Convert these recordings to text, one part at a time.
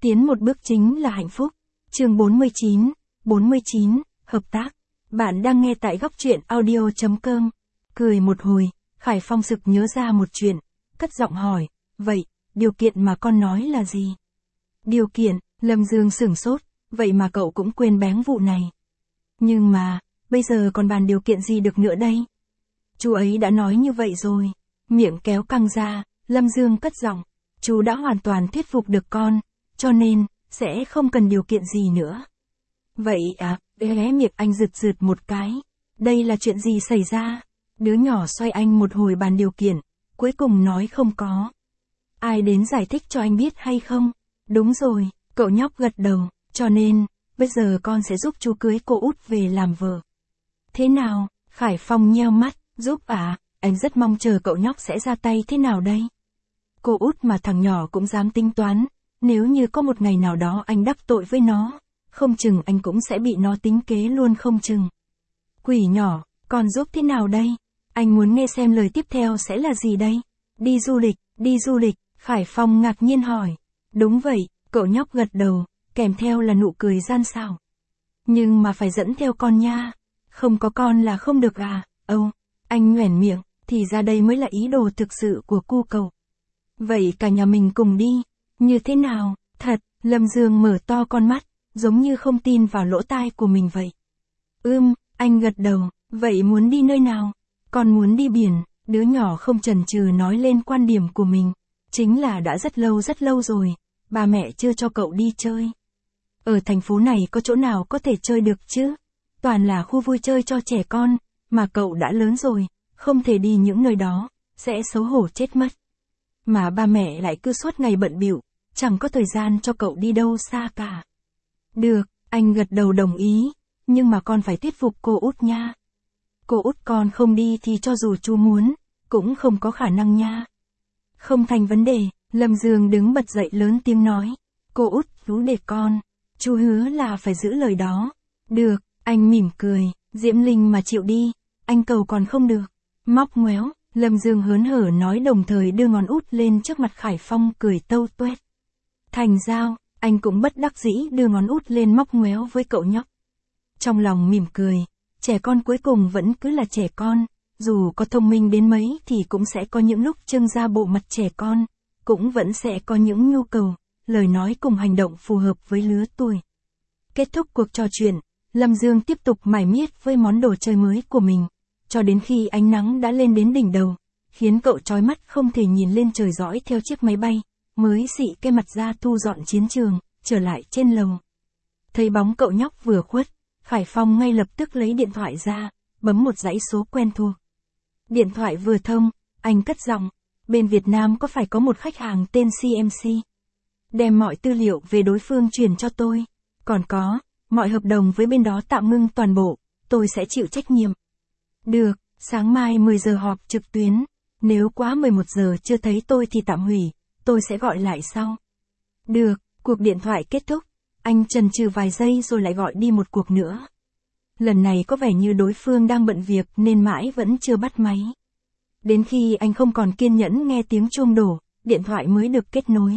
Tiến một bước chính là hạnh phúc. Chương 49, hợp tác. Bạn đang nghe tại góc truyện audio.com. Cười một hồi, Khải Phong sực nhớ ra một chuyện, cất giọng hỏi, vậy, điều kiện mà con nói là gì? Điều kiện, Lâm Dương sửng sốt, vậy mà cậu cũng quên bén vụ này. Nhưng mà, bây giờ còn bàn điều kiện gì được nữa đây? Chú ấy đã nói như vậy rồi. Miệng kéo căng ra, Lâm Dương cất giọng, chú đã hoàn toàn thuyết phục được con, cho nên, sẽ không cần điều kiện gì nữa. Vậy à, hé miệng anh rượt một cái. Đây là chuyện gì xảy ra? Đứa nhỏ xoay anh một hồi bàn điều kiện, cuối cùng nói không có. Ai đến giải thích cho anh biết hay không? Đúng rồi, cậu nhóc gật đầu, cho nên, bây giờ con sẽ giúp chú cưới cô út về làm vợ. Thế nào? Khải Phong nheo mắt, giúp à? Anh rất mong chờ cậu nhóc sẽ ra tay thế nào đây? Cô út mà thằng nhỏ cũng dám tính toán, nếu như có một ngày nào đó anh đắc tội với nó, không chừng anh cũng sẽ bị nó tính kế luôn không chừng. Quỷ nhỏ, con giúp thế nào đây? Anh muốn nghe xem lời tiếp theo sẽ là gì đây? Đi du lịch, Khải Phong ngạc nhiên hỏi. Đúng vậy, cậu nhóc gật đầu, kèm theo là nụ cười gian xảo. Nhưng mà phải dẫn theo con nha. Không có con là không được à? Anh nhoẻn miệng, thì ra đây mới là ý đồ thực sự của cu cậu. Vậy cả nhà mình cùng đi. Như thế nào? Thật, Lâm Dương mở to con mắt, giống như không tin vào lỗ tai của mình vậy. Anh gật đầu, vậy muốn đi nơi nào? Con muốn đi biển, đứa nhỏ không chần chừ nói lên quan điểm của mình. Chính là đã rất lâu rồi, ba mẹ chưa cho cậu đi chơi. Ở thành phố này có chỗ nào có thể chơi được chứ? Toàn là khu vui chơi cho trẻ con, mà cậu đã lớn rồi, không thể đi những nơi đó, sẽ xấu hổ chết mất. Mà ba mẹ lại cứ suốt ngày bận bịu, chẳng có thời gian cho cậu đi đâu xa cả. Được, anh gật đầu đồng ý, nhưng mà con phải thuyết phục cô út nha. Cô út con không đi thì cho dù chú muốn, cũng không có khả năng nha. Không thành vấn đề, Lâm Dương đứng bật dậy lớn tiếng nói. Cô út, chú để con, chú hứa là phải giữ lời đó. Được, anh mỉm cười, Diễm Linh mà chịu đi, anh cầu còn không được. Móc ngoéo, Lâm Dương hớn hở nói đồng thời đưa ngón út lên trước mặt Khải Phong cười tâu tuét. Thành giao, anh cũng bất đắc dĩ đưa ngón út lên móc ngoéo với cậu nhóc. Trong lòng mỉm cười, trẻ con cuối cùng vẫn cứ là trẻ con, dù có thông minh đến mấy thì cũng sẽ có những lúc trưng ra bộ mặt trẻ con, cũng vẫn sẽ có những nhu cầu, lời nói cùng hành động phù hợp với lứa tuổi. Kết thúc cuộc trò chuyện, Lâm Dương tiếp tục mải miết với món đồ chơi mới của mình, cho đến khi ánh nắng đã lên đến đỉnh đầu, khiến cậu chói mắt không thể nhìn lên trời dõi theo chiếc máy bay, mới xị cái mặt ra thu dọn chiến trường, trở lại trên lầu. Thấy bóng cậu nhóc vừa khuất, Khải Phong ngay lập tức lấy điện thoại ra, bấm một dãy số quen thuộc. Điện thoại vừa thông, anh cất giọng, bên Việt Nam có phải có một khách hàng tên CMC. Đem mọi tư liệu về đối phương truyền cho tôi. Còn có, mọi hợp đồng với bên đó tạm ngưng toàn bộ, tôi sẽ chịu trách nhiệm. Được, sáng mai 10 giờ họp trực tuyến, nếu quá 11 giờ chưa thấy tôi thì tạm hủy, tôi sẽ gọi lại sau. Được, cuộc điện thoại kết thúc, anh chần chừ vài giây rồi lại gọi đi một cuộc nữa. Lần này có vẻ như đối phương đang bận việc nên mãi vẫn chưa bắt máy. Đến khi anh không còn kiên nhẫn nghe tiếng chuông đổ, điện thoại mới được kết nối.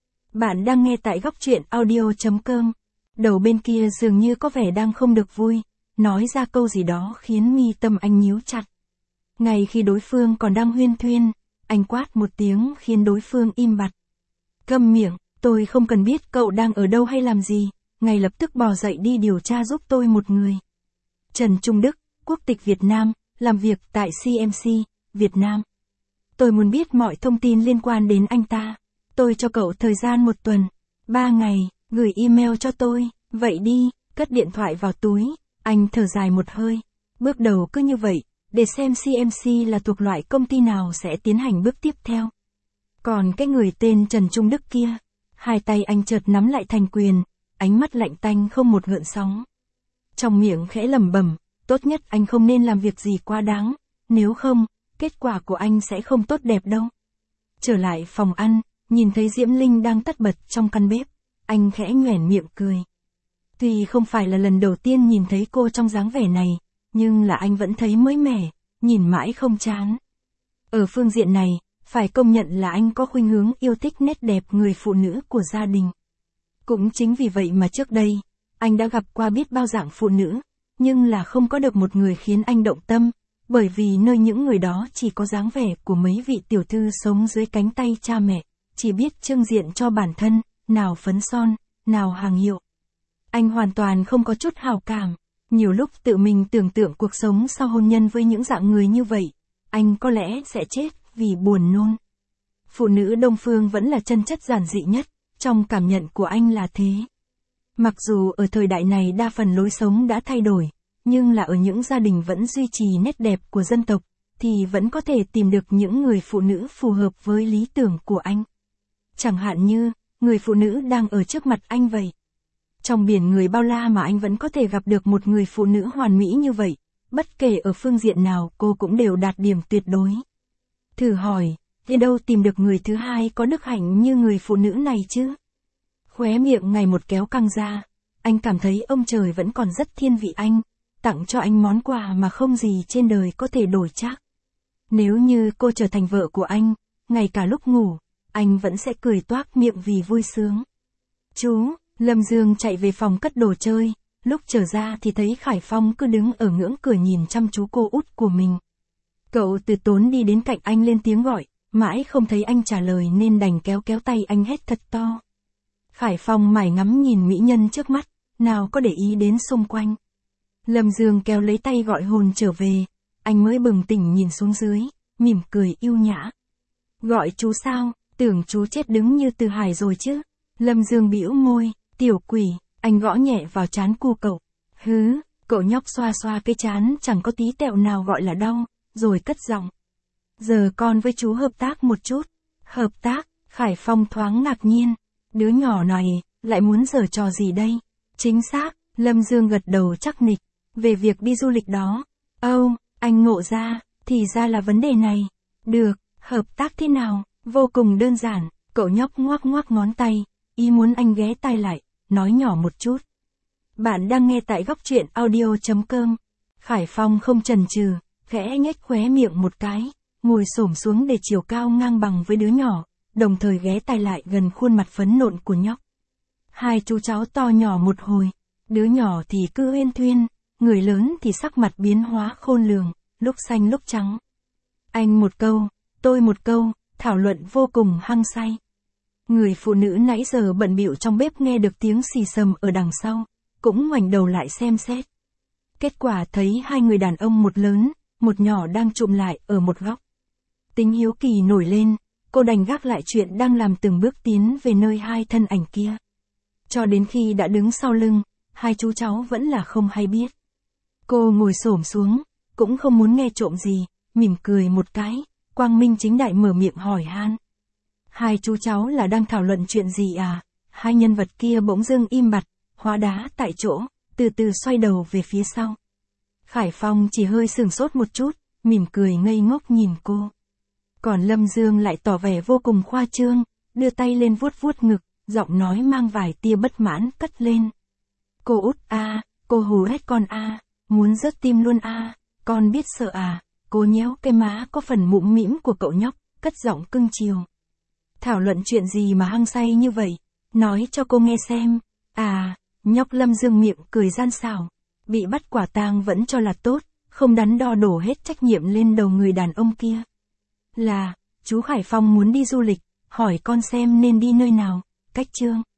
Bạn đang nghe tại góc truyện audio.com. Đầu bên kia dường như có vẻ đang không được vui, nói ra câu gì đó khiến mi tâm anh nhíu chặt. Ngay khi đối phương còn đang huyên thuyên, anh quát một tiếng khiến đối phương im bặt. Câm miệng, tôi không cần biết cậu đang ở đâu hay làm gì, ngay lập tức bò dậy đi điều tra giúp tôi một người. Trần Trung Đức, quốc tịch Việt Nam, làm việc tại CMC, Việt Nam. Tôi muốn biết mọi thông tin liên quan đến anh ta. Tôi cho cậu thời gian 1 tuần, 3 ngày, gửi email cho tôi. Vậy đi, cất điện thoại vào túi, anh thở dài một hơi. Bước đầu cứ như vậy, để xem CMC là thuộc loại công ty nào sẽ tiến hành bước tiếp theo. Còn cái người tên Trần Trung Đức kia, hai tay anh chợt nắm lại thành quyền, ánh mắt lạnh tanh không một gợn sóng. Trong miệng khẽ lẩm bẩm, tốt nhất anh không nên làm việc gì quá đáng, nếu không, kết quả của anh sẽ không tốt đẹp đâu. Trở lại phòng ăn, nhìn thấy Diễm Linh đang tất bật trong căn bếp, anh khẽ nhoẻn miệng cười. Tuy không phải là lần đầu tiên nhìn thấy cô trong dáng vẻ này, nhưng là anh vẫn thấy mới mẻ, nhìn mãi không chán. Ở phương diện này, phải công nhận là anh có khuynh hướng yêu thích nét đẹp người phụ nữ của gia đình. Cũng chính vì vậy mà trước đây, anh đã gặp qua biết bao dạng phụ nữ, nhưng là không có được một người khiến anh động tâm, bởi vì nơi những người đó chỉ có dáng vẻ của mấy vị tiểu thư sống dưới cánh tay cha mẹ, chỉ biết trưng diện cho bản thân, nào phấn son, nào hàng hiệu. Anh hoàn toàn không có chút hào cảm, nhiều lúc tự mình tưởng tượng cuộc sống sau hôn nhân với những dạng người như vậy, anh có lẽ sẽ chết vì buồn nôn. Phụ nữ Đông Phương vẫn là chân chất giản dị nhất, trong cảm nhận của anh là thế. Mặc dù ở thời đại này đa phần lối sống đã thay đổi, nhưng là ở những gia đình vẫn duy trì nét đẹp của dân tộc, thì vẫn có thể tìm được những người phụ nữ phù hợp với lý tưởng của anh. Chẳng hạn như, người phụ nữ đang ở trước mặt anh vậy. Trong biển người bao la mà anh vẫn có thể gặp được một người phụ nữ hoàn mỹ như vậy, bất kể ở phương diện nào cô cũng đều đạt điểm tuyệt đối. Thử hỏi, đi đâu tìm được người thứ hai có đức hạnh như người phụ nữ này chứ? Khóe miệng ngày một kéo căng ra, anh cảm thấy ông trời vẫn còn rất thiên vị anh, tặng cho anh món quà mà không gì trên đời có thể đổi trác. Nếu như cô trở thành vợ của anh, ngay cả lúc ngủ, anh vẫn sẽ cười toác miệng vì vui sướng. Chú, Lâm Dương chạy về phòng cất đồ chơi, lúc trở ra thì thấy Khải Phong cứ đứng ở ngưỡng cửa nhìn chăm chú cô út của mình. Cậu từ tốn đi đến cạnh anh lên tiếng gọi, mãi không thấy anh trả lời nên đành kéo kéo tay anh hét thật to. Khải Phong mải ngắm nhìn mỹ nhân trước mắt, nào có để ý đến xung quanh. Lâm Dương kéo lấy tay gọi hồn trở về, anh mới bừng tỉnh nhìn xuống dưới, mỉm cười yêu nhã. Gọi chú sao, tưởng chú chết đứng như Từ Hải rồi chứ. Lâm Dương bĩu môi, tiểu quỷ, anh gõ nhẹ vào trán cu cậu. Hứ, cậu nhóc xoa xoa cái trán chẳng có tí tẹo nào gọi là đau, rồi cất giọng. Giờ con với chú hợp tác một chút. Hợp tác, Khải Phong thoáng ngạc nhiên. Đứa nhỏ này, lại muốn giở trò gì đây? Chính xác, Lâm Dương gật đầu chắc nịch. Về việc đi du lịch đó. Anh ngộ ra, thì ra là vấn đề này. Được, hợp tác thế nào? Vô cùng đơn giản, cậu nhóc ngoác ngoác ngón tay. Ý muốn anh ghé tai lại, nói nhỏ một chút. Bạn đang nghe tại góc truyện audio.com. Khải Phong không chần chừ, khẽ nhếch khóe miệng một cái, ngồi xổm xuống để chiều cao ngang bằng với đứa nhỏ, đồng thời ghé tai lại gần khuôn mặt phấn nộn của nhóc. Hai chú cháu to nhỏ một hồi, đứa nhỏ thì cứ uyên thuyên, người lớn thì sắc mặt biến hóa khôn lường, lúc xanh lúc trắng. Anh một câu, tôi một câu, thảo luận vô cùng hăng say. Người phụ nữ nãy giờ bận bịu trong bếp nghe được tiếng xì xầm ở đằng sau, cũng ngoảnh đầu lại xem xét. Kết quả thấy hai người đàn ông một lớn, một nhỏ đang chụm lại ở một góc. Tính hiếu kỳ nổi lên, cô đành gác lại chuyện đang làm từng bước tiến về nơi hai thân ảnh kia. Cho đến khi đã đứng sau lưng, hai chú cháu vẫn là không hay biết. Cô ngồi xổm xuống, cũng không muốn nghe trộm gì, mỉm cười một cái, quang minh chính đại mở miệng hỏi han. Hai chú cháu là đang thảo luận chuyện gì à? Hai nhân vật kia bỗng dưng im bặt, hóa đá tại chỗ, từ từ xoay đầu về phía sau. Khải Phong chỉ hơi sửng sốt một chút, mỉm cười ngây ngốc nhìn cô. Còn Lâm Dương lại tỏ vẻ vô cùng khoa trương, đưa tay lên vuốt vuốt ngực, giọng nói mang vài tia bất mãn cất lên. Cô út a, cô hù hết con a, muốn rớt tim luôn a, con biết sợ à? Cô nhéo cái má có phần mũm mĩm của cậu nhóc, cất giọng cưng chiều. Thảo luận chuyện gì mà hăng say như vậy? Nói cho cô nghe xem. À, nhóc Lâm Dương miệng cười gian xảo. Bị bắt quả tang vẫn cho là tốt, không đắn đo đổ hết trách nhiệm lên đầu người đàn ông kia. Là, chú Khải Phong muốn đi du lịch, hỏi con xem nên đi nơi nào, cách Chương.